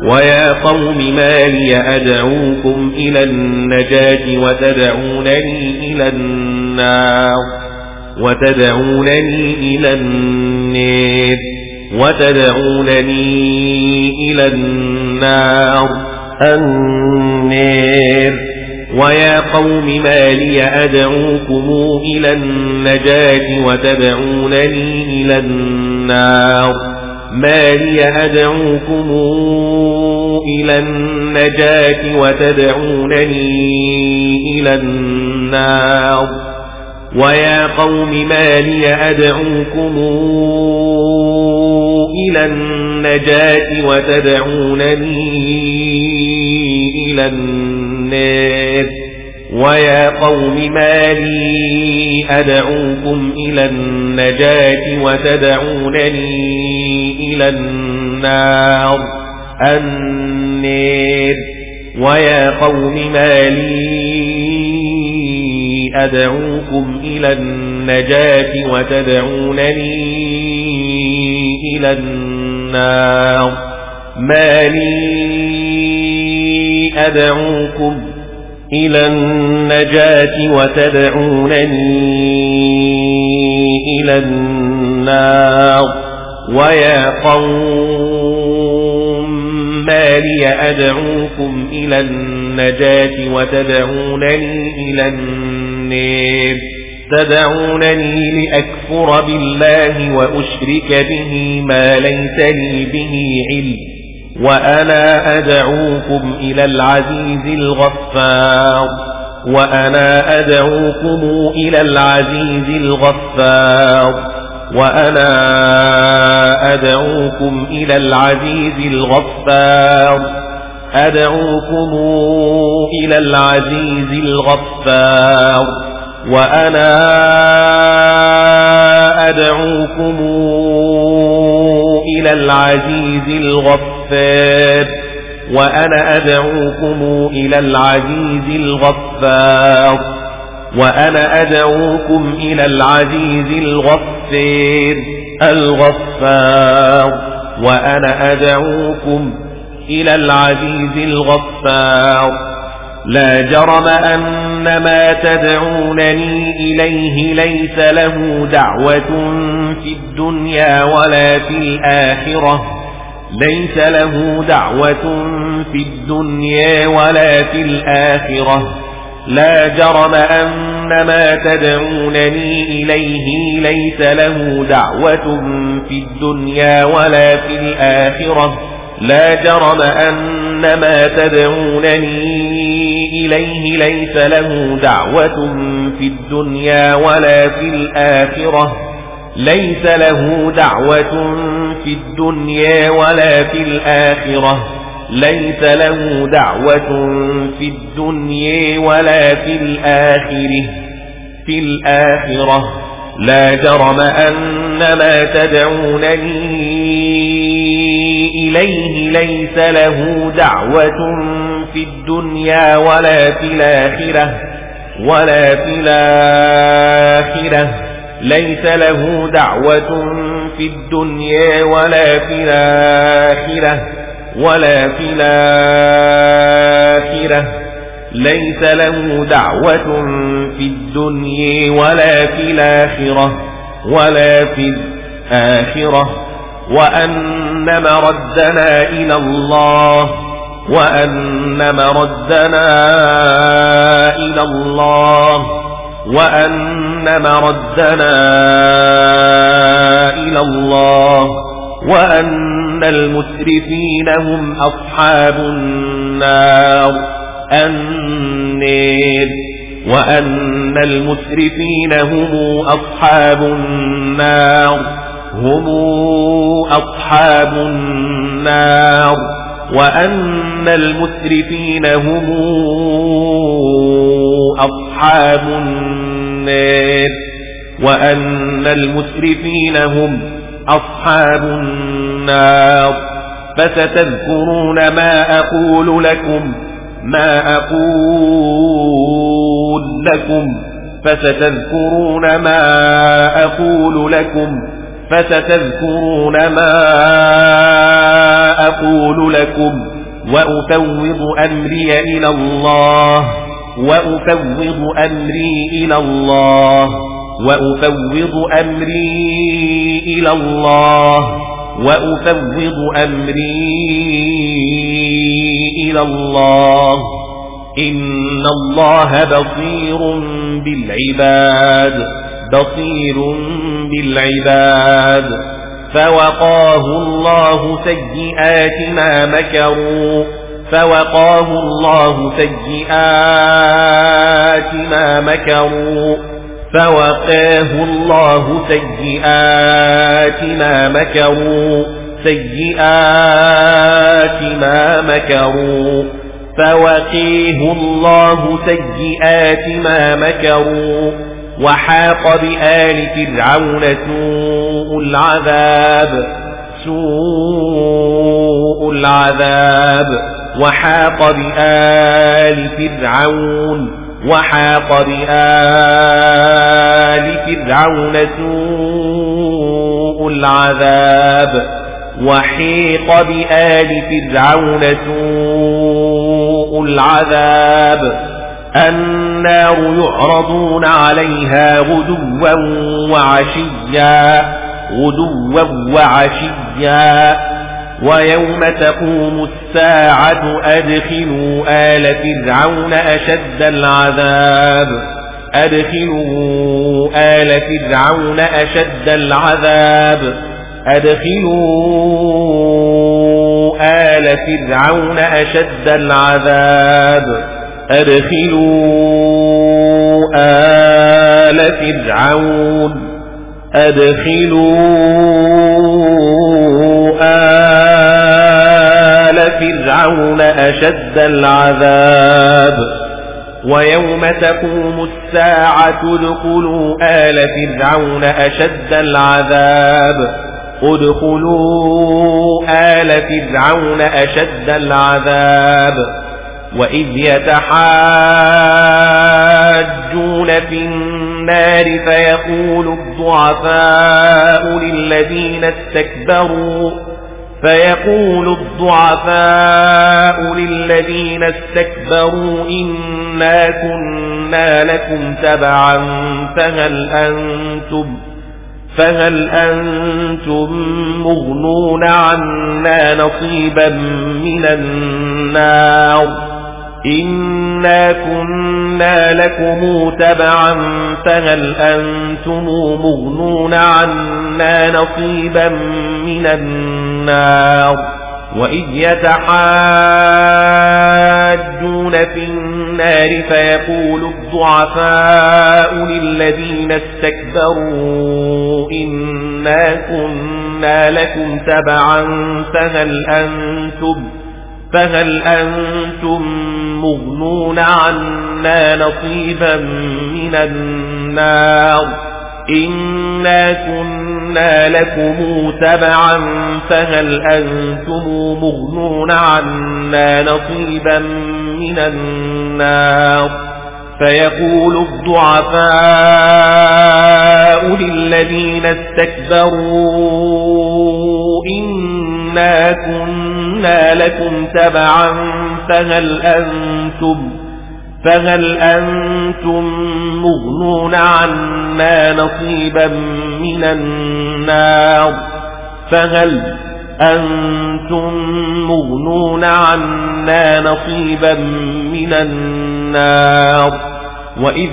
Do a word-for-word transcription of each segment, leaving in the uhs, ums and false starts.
ويا قوم ما لي أدعوكم إلى النجاة وتدعونني إلى النار وتدعونني إلى النار وتدعونني إلى النار النار ويا قوم ما لي أدعوكم إلى النجاة وتدعونني إلى النار ما لي أدعوكم إلى النجاة وتدعونني إلى النار ويا قوم ما لي أدعوكم إلى النجاة وتدعونني إلى النار ويا قوم ما لي أدعوكم إلى النجاة وتدعونني إلى النار النار ويا قوم ما لي أدعوكم إلى النجاة وتدعونني إلى النار ما لي أدعوكم إلى النجاة وتدعونني إلى النار ويا قوم ما لي أدعوكم إلى النجاة وتدعونني إلى النار تدعونني لأكفر بالله وأشرك به ما ليس لي به علم وأنا أدعوكم إلى العزيز الغفار وأنا أدعوكم إلى العزيز الغفار وأنا أدعوكم إلى العزيز الغفار أدعوكم إلى العزيز الغفار وأنا أدعوكم إلى العزيز الغفار وأنا أدعوكم إلى العزيز الغفار وأنا أدعوكم إلى العزيز الغفار الغفار وأنا أدعوكم إلى العزيز الغفار لا جرم أن ما تدعونني إليه ليس له دعوة في الدنيا ولا في الآخرة ليس له دعوة في الدنيا ولا في الآخرة لا جرم أن ما تدعونني إليه ليس له دعوة في الدنيا ولا في الآخرة لا جرم أن ما تدعونني إليه ليس له دعوة في الدنيا ولا في الآخرة ليس له دعوة في الدنيا ولا في الآخرة ليس له دعوة في الدنيا ولا في الآخرة في الآخرة لا جرم أن ما تدعونني إليه ليس له دعوة في الدنيا ولا في الآخرة ولا في الآخرة ليس له دعوة في الدنيا ولا في الآخرة ولا في الآخرة ليس له دعوة في الدنيا ولا في الآخرة ولا في الآخرة وأن مردنا إلى الله وأن مردنا إلى الله وأن مردنا إلى الله وأن المسرفين هم أصحاب النار النار وأن المسرفين هم أصحاب النار هم أصحاب النار وأن المسرفين هم أصحاب النار وأن المسرفين هم أصحاب النار فستذكرون ما أقول لكم ما أقول لكم فستذكرون ما أقول لكم فستذكرون ما أقول لكم وأفوض أمري إلى الله وأفوض أمري إلى الله وأفوض أمري إلى الله وأفوض أمري إلى الله إن الله بصير بالعباد بصير بالعباد. فوقاه الله سيئات ما مكروا فوقاه الله سيئات ما مكروا فوقاه الله سيئات ما مكروا سيئات ما مكروا فوقيه الله سيئات ما مكروا. وحاق بآل فرعون سوء العذاب سوء العذاب وحاق بآل فرعون وحاق بآل فرعون سوء العذاب وحيق بآل فرعون سوء العذاب. النار يعرضون عليها غدوا وعشيا غدوا وعشيا ويوم تقوم الساعة أدخلوا آل فرعون أشد العذاب أدخلوا آل فرعون أشد العذاب أدخلوا آل فرعون أشد العذاب أدخلوا آل فرعون أدخلوا آل فرعون أشد العذاب. ويوم تقوم الساعة ادخلوا آل فرعون أشد العذاب ادخلوا آل فرعون أشد العذاب. وإذ يتحاجون في النار فيقول الضعفاء للذين استكبروا فيقول الضعفاء للذين استكبروا إنا كنا لكم تبعا فهل أنتم فهل أنتم مغنون عنا نصيبا من النار إنا كنا لكم تبعا فهل أنتم مغنون عنا نصيبا من النار. وإذ يتحاجون في النار فيقول الضعفاء للذين استكبروا إنا كنا لكم تبعا فهل أنتم فهل أنتم مغنون عنا نصيبا من النار إنا كنا لكم تبعا فهل أنتم مغنون عنا نصيبا من النار. فيقول الضعفاء للذين استكبروا إنا كنا لكم تبعا فهل أنتم فهل أنتم مغنون عنا نصيبا من النار فهل أنتم مغنون عنا نصيبا من النار. وإذ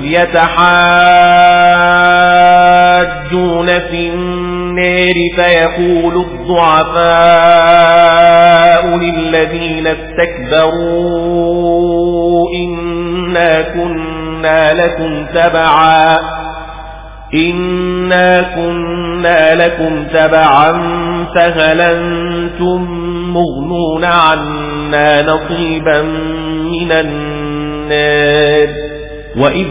يتحاجون في النار فيقول الضعفاء للذين استكبروا إنا كنا لكم تبعا إنا كنا لكم تبعا فهل أنتم مغنون عنا نصيبا من النار. وإذ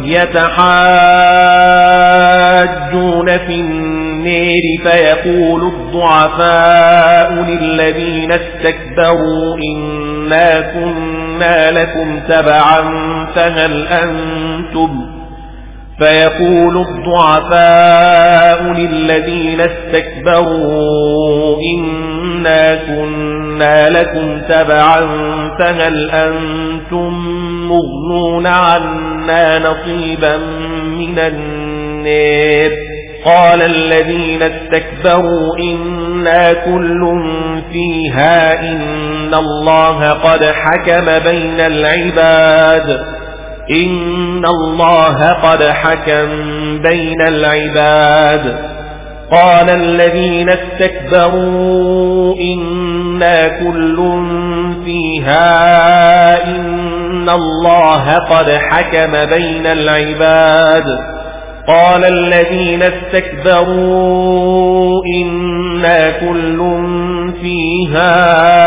يتحاجون في النار فيقول الضعفاء للذين استكبروا إنا كنا لكم تبعا فهل أنتم فيقول الضعفاء للذين استكبروا إنا كنا لكم تبعا فهل أنتم مغنون عنا نصيبا من النار قال الذين استكبروا إنا كل فيها إن الله قد حكم بين العباد إن الله قد حكم بين العباد قال الذين استكبروا إنا كل فيها إن الله قد حكم بين العباد قال الذين استكبروا إنا كل فيها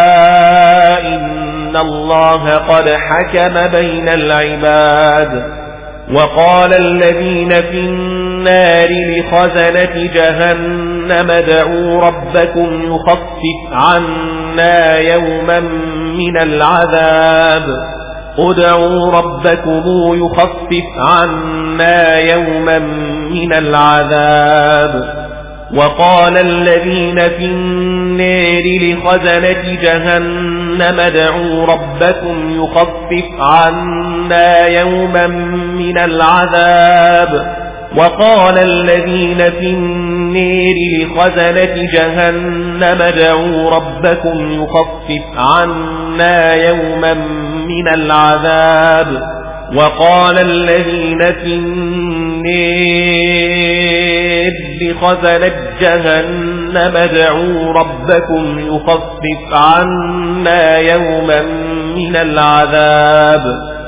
إن الله قد حكم بين العباد وقال الذين في النار لخزنة جهنم ادعوا ربكم يخفف عنا يوما من العذاب ادعوا ربكم يخفف عنا يوما من العذاب وقال الذين في النار لخزنة جهنم ادعوا ربكم يخفف عنا يوما من العذاب وقال الذين في النار لخزنة جهنم ادعوا ربكم يخفف عنا يوما من العذاب وقال الذين في النار لخزنة جهنم ادعوا ربكم يخفف عنا يوما من العذاب